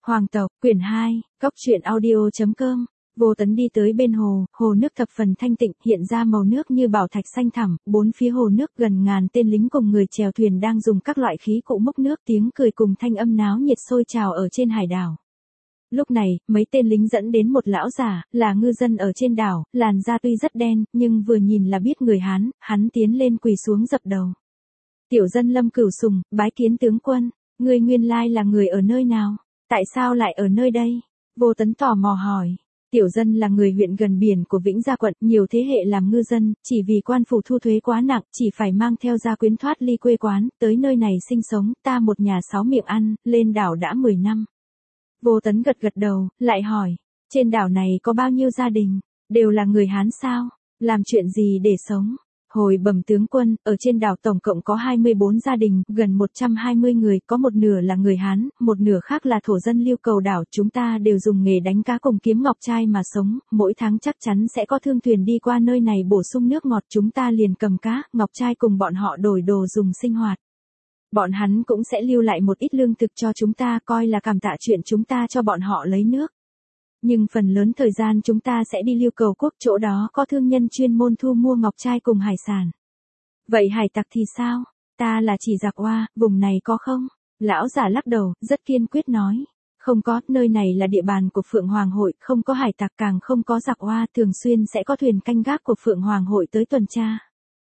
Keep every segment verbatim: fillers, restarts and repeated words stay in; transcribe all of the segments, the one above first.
Hoàng tộc, quyển hai, cóc truyện audio.com. Vô Tấn đi tới bên hồ, hồ nước thập phần thanh tịnh, hiện ra màu nước như bảo thạch xanh thẳm, bốn phía hồ nước gần ngàn tên lính cùng người chèo thuyền đang dùng các loại khí cụ múc nước, tiếng cười cùng thanh âm náo nhiệt sôi trào ở trên hải đảo. Lúc này, mấy tên lính dẫn đến một lão giả, là ngư dân ở trên đảo, làn da tuy rất đen, nhưng vừa nhìn là biết người Hán, hắn tiến lên quỳ xuống dập đầu. Tiểu dân Lâm Cửu Sùng, bái kiến tướng quân, ngươi nguyên lai là người ở nơi nào? Tại sao lại ở nơi đây? Vô Tấn tò mò hỏi. Tiểu dân là người huyện gần biển của Vĩnh Gia quận, nhiều thế hệ làm ngư dân, chỉ vì quan phủ thu thuế quá nặng, chỉ phải mang theo gia quyến thoát ly quê quán, tới nơi này sinh sống, ta một nhà sáu miệng ăn, lên đảo đã mười năm. Vô Tấn gật gật đầu, lại hỏi, trên đảo này có bao nhiêu gia đình, đều là người Hán sao, làm chuyện gì để sống? Hồi bẩm tướng quân, ở trên đảo tổng cộng có hai mươi bốn gia đình, gần một trăm hai mươi người, có một nửa là người Hán, một nửa khác là thổ dân lưu cầu đảo, chúng ta đều dùng nghề đánh cá cùng kiếm ngọc trai mà sống, mỗi tháng chắc chắn sẽ có thương thuyền đi qua nơi này bổ sung nước ngọt, chúng ta liền cầm cá, ngọc trai cùng bọn họ đổi đồ dùng sinh hoạt. Bọn hắn cũng sẽ lưu lại một ít lương thực cho chúng ta, coi là cảm tạ chuyện chúng ta cho bọn họ lấy nước. Nhưng phần lớn thời gian chúng ta sẽ đi Lưu Cầu Quốc, chỗ đó có thương nhân chuyên môn thu mua ngọc trai cùng hải sản. Vậy hải tặc thì sao? Ta là chỉ giặc oa, vùng này có không? Lão giả lắc đầu, rất kiên quyết nói. Không có, nơi này là địa bàn của Phượng Hoàng Hội, không có hải tặc càng không có giặc oa, thường xuyên sẽ có thuyền canh gác của Phượng Hoàng Hội tới tuần tra.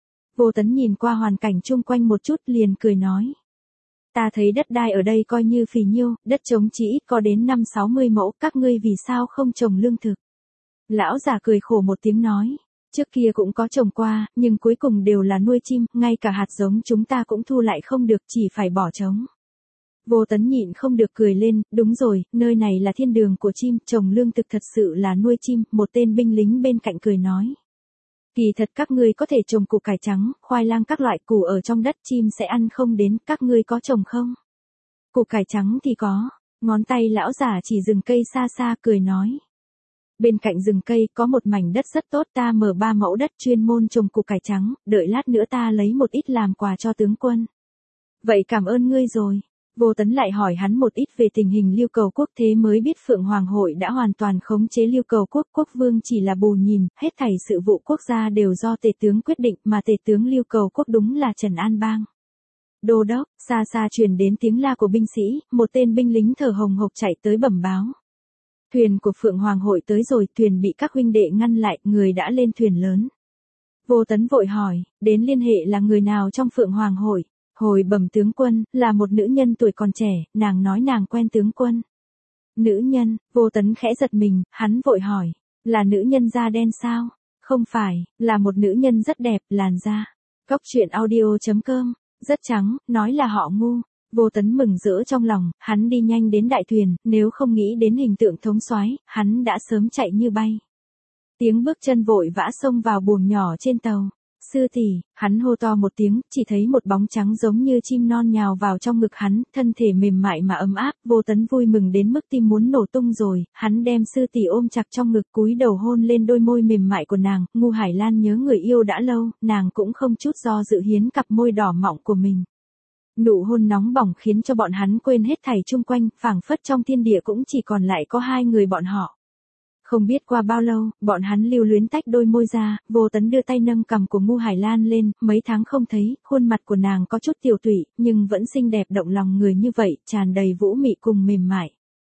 Vô Tấn nhìn qua hoàn cảnh chung quanh một chút liền cười nói. Ta thấy đất đai ở đây coi như phì nhiêu, đất trống chỉ ít có đến năm sáu mươi mẫu, các ngươi vì sao không trồng lương thực? Lão già cười khổ một tiếng nói, trước kia cũng có trồng qua, nhưng cuối cùng đều là nuôi chim, ngay cả hạt giống chúng ta cũng thu lại không được, chỉ phải bỏ trống. Vô Tấn nhịn không được cười lên, đúng rồi, nơi này là thiên đường của chim, trồng lương thực thật sự là nuôi chim, một tên binh lính bên cạnh cười nói. Kỳ thật các ngươi có thể trồng củ cải trắng, khoai lang các loại củ ở trong đất, chim sẽ ăn không đến, các ngươi có trồng không? Củ cải trắng thì có, ngón tay lão giả chỉ rừng cây xa xa cười nói. Bên cạnh rừng cây có một mảnh đất rất tốt, ta mở ba mẫu đất chuyên môn trồng củ cải trắng, đợi lát nữa ta lấy một ít làm quà cho tướng quân. Vậy cảm ơn ngươi rồi. Vô Tấn lại hỏi hắn một ít về tình hình Lưu Cầu Quốc, thế mới biết Phượng Hoàng Hội đã hoàn toàn khống chế Lưu Cầu Quốc, quốc vương chỉ là bù nhìn, hết thảy sự vụ quốc gia đều do tể tướng quyết định, mà tể tướng Lưu Cầu Quốc đúng là Trần An Bang. Đô đốc, xa xa truyền đến tiếng la của binh sĩ, một tên binh lính thở hồng hộc chạy tới bẩm báo. Thuyền của Phượng Hoàng Hội tới rồi, thuyền bị các huynh đệ ngăn lại, người đã lên thuyền lớn. Vô Tấn vội hỏi, đến liên hệ là người nào trong Phượng Hoàng Hội? Hồi bẩm tướng quân, là một nữ nhân tuổi còn trẻ, nàng nói nàng quen tướng quân. Nữ nhân, Vô Tấn khẽ giật mình, hắn vội hỏi, là nữ nhân da đen sao? Không phải, là một nữ nhân rất đẹp, làn da. Cóc truyện audio.com, rất trắng, nói là họ Ngu. Vô Tấn mừng rỡ trong lòng, hắn đi nhanh đến đại thuyền, nếu không nghĩ đến hình tượng thống soái, hắn đã sớm chạy như bay. Tiếng bước chân vội vã xông vào buồng nhỏ trên tàu. Sư tỷ, hắn hô to một tiếng, chỉ thấy một bóng trắng giống như chim non nhào vào trong ngực hắn, thân thể mềm mại mà ấm áp, Vô Tấn vui mừng đến mức tim muốn nổ tung rồi, hắn đem sư tỷ ôm chặt trong ngực, cúi đầu hôn lên đôi môi mềm mại của nàng, Ngu Hải Lan nhớ người yêu đã lâu, nàng cũng không chút do dự hiến cặp môi đỏ mọng của mình. Nụ hôn nóng bỏng khiến cho bọn hắn quên hết thảy chung quanh, phảng phất trong thiên địa cũng chỉ còn lại có hai người bọn họ. Không biết qua bao lâu, bọn hắn lưu luyến tách đôi môi ra, Vô Tấn đưa tay nâng cằm của Ngu Hải Lan lên, mấy tháng không thấy, khuôn mặt của nàng có chút tiểu tụy, nhưng vẫn xinh đẹp động lòng người như vậy, tràn đầy vũ mị cùng mềm mại.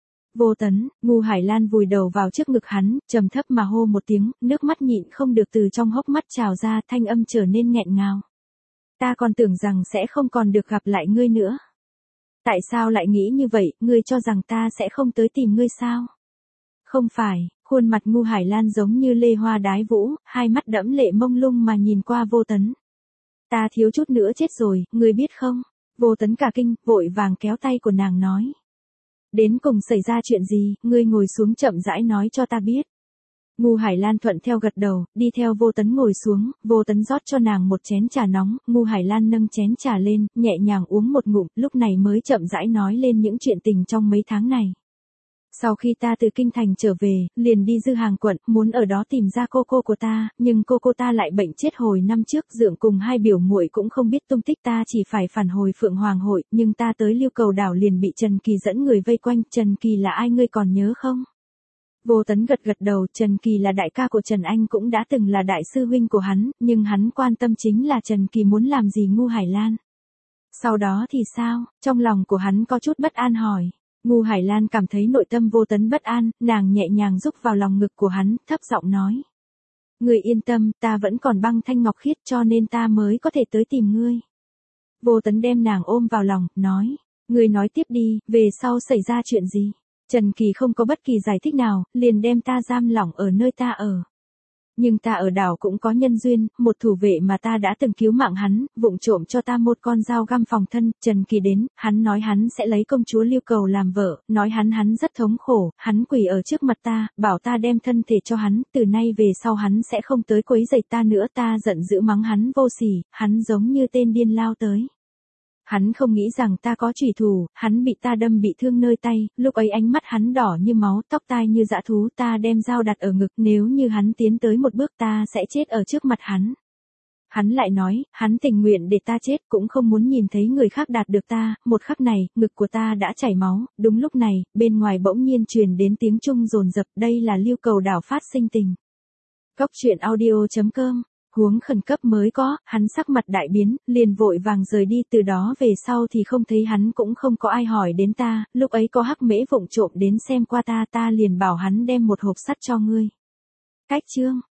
Vô Tấn, Ngu Hải Lan vùi đầu vào trước ngực hắn, trầm thấp mà hô một tiếng, nước mắt nhịn không được từ trong hốc mắt trào ra, thanh âm trở nên nghẹn ngào. Ta còn tưởng rằng sẽ không còn được gặp lại ngươi nữa. Tại sao lại nghĩ như vậy, ngươi cho rằng ta sẽ không tới tìm ngươi sao? Không phải, khuôn mặt Ngu Hải Lan giống như lê hoa đái vũ, hai mắt đẫm lệ mông lung mà nhìn qua Vô Tấn. Ta thiếu chút nữa chết rồi, ngươi biết không? Vô Tấn cả kinh, vội vàng kéo tay của nàng nói. Đến cùng xảy ra chuyện gì, ngươi ngồi xuống chậm rãi nói cho ta biết. Ngu Hải Lan thuận theo gật đầu, đi theo Vô Tấn ngồi xuống, Vô Tấn rót cho nàng một chén trà nóng, Ngu Hải Lan nâng chén trà lên, nhẹ nhàng uống một ngụm, lúc này mới chậm rãi nói lên những chuyện tình trong mấy tháng này. Sau khi ta từ kinh thành trở về, liền đi Dư Hàng quận, muốn ở đó tìm ra cô cô của ta, nhưng cô cô ta lại bệnh chết hồi năm trước, dượng cùng hai biểu muội cũng không biết tung tích, ta chỉ phải phản hồi Phượng Hoàng hội, nhưng ta tới Lưu Cầu đảo liền bị Trần Kỳ dẫn người vây quanh. Trần Kỳ là ai ngươi còn nhớ không? Vô Tấn gật gật đầu, Trần Kỳ là đại ca của Trần Anh, cũng đã từng là đại sư huynh của hắn, nhưng hắn quan tâm chính là Trần Kỳ muốn làm gì Ngu Hải Lan. Sau đó thì sao? Trong lòng của hắn có chút bất an hỏi. Ngu Hải Lan cảm thấy nội tâm Vô Tấn bất an, nàng nhẹ nhàng rúc vào lòng ngực của hắn, thấp giọng nói. Ngươi yên tâm, ta vẫn còn băng thanh ngọc khiết cho nên ta mới có thể tới tìm ngươi. Vô Tấn đem nàng ôm vào lòng, nói. Ngươi nói tiếp đi, về sau xảy ra chuyện gì? Trần Kỳ không có bất kỳ giải thích nào, liền đem ta giam lỏng ở nơi ta ở. Nhưng ta ở đảo cũng có nhân duyên, một thủ vệ mà ta đã từng cứu mạng hắn, vụng trộm cho ta một con dao găm phòng thân. Trần Kỳ đến, hắn nói hắn sẽ lấy công chúa Lưu Cầu làm vợ, nói hắn hắn rất thống khổ, hắn quỳ ở trước mặt ta, bảo ta đem thân thể cho hắn, từ nay về sau hắn sẽ không tới quấy rầy ta nữa. Ta giận dữ mắng hắn vô sỉ, hắn giống như tên điên lao tới. Hắn không nghĩ rằng ta có chủy thủ, hắn bị ta đâm bị thương nơi tay, lúc ấy ánh mắt hắn đỏ như máu, tóc tai như dã thú, ta đem dao đặt ở ngực, nếu như hắn tiến tới một bước ta sẽ chết ở trước mặt hắn. Hắn lại nói, hắn tình nguyện để ta chết cũng không muốn nhìn thấy người khác đạt được ta. Một khắc này, ngực của ta đã chảy máu. Đúng lúc này, bên ngoài bỗng nhiên truyền đến tiếng trung dồn dập, đây là Lưu Cầu đảo phát sinh tình. Cốc truyện audio chấm com. Huống khẩn cấp mới có, hắn sắc mặt đại biến, liền vội vàng rời đi. Từ đó về sau thì không thấy hắn, cũng không có ai hỏi đến ta. Lúc ấy có Hắc Mễ vụng trộm đến xem qua ta, ta liền bảo hắn đem một hộp sắt cho ngươi. Cách chương